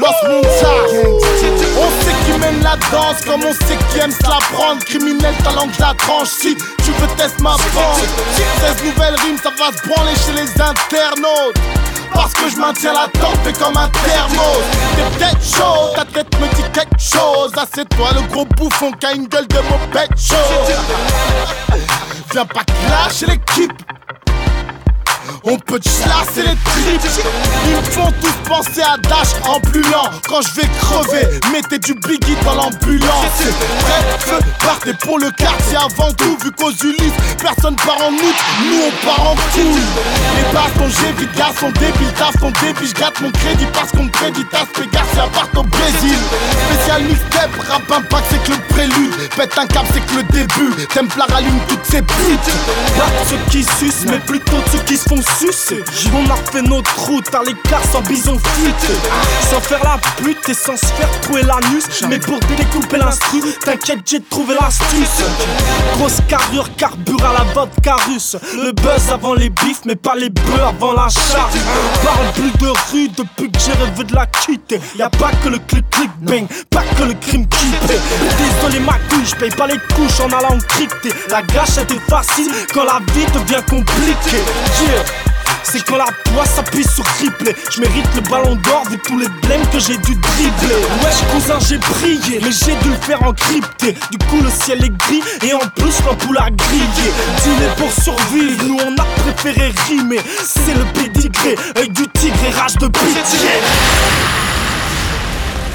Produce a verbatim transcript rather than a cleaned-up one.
dans ce monde-là. On sait qui mène la danse, comme on sait qui aime se la prendre. Criminel, ta langue la tranche. Si tu veux tester ma bande, seize nouvelles rimes, ça va se branler chez les internautes. Parce que je maintiens la tempête comme un thermos. T'es peut-être chaud, ta tête me dit quelque chose. Ah, c'est toi le gros bouffon qui a une gueule de moped chaud. Viens pas clasher l'équipe, on peut te chlasser les tripes. Ils me font tous penser à Dash en plus lent. Quand je vais crever, mettez du Biggie dans l'ambulance. Bref, feu, partez pour le quartier avant tout. Vu qu'aux Ulysses, personne part en août, nous on part en couille. Les bastons, j'évite, gars sont débiles, taf sont débiles. J'gâte mon crédit parce qu'on me prédit. T'as gars, c'est à part au Brésil. Spécial mixtape, rap impact, c'est que le prélude. Pète un cap, c'est que le début. Templar allume toutes ces putes. Pas de ceux qui sucent, mais plutôt de ceux qui se font sucer. On a fait notre route à l'écart sans bison futé. Sans faire la pute et sans se faire trouver l'anus. Mais pour découper l'instru, t'inquiète, j'ai trouvé l'astuce. Grosse carrure, carbure à la vodka russe. Le buzz avant les bifs, mais pas les bœufs avant la charrue. Parle plus de rue depuis que j'ai rêvé de la quitter. Y'a pas que le clic clic bang, pas que le crime qui paie. Désolé ma couille, j'paye pas les couches en allant crypter. La gâchette est facile quand la vie devient compliquée. Yeah. C'est quand la poisse s'appuie sur triplé. J'mérite le ballon d'or vu tous les blèmes que j'ai dû dribbler. Wesh cousin j'ai brillé, mais j'ai dû le faire en crypté. Du coup le ciel est gris et en plus l'ampoule a grillé. Dîner pour survivre, nous on a préféré rimer. C'est le pédigré, œil du tigre et rage de pitié.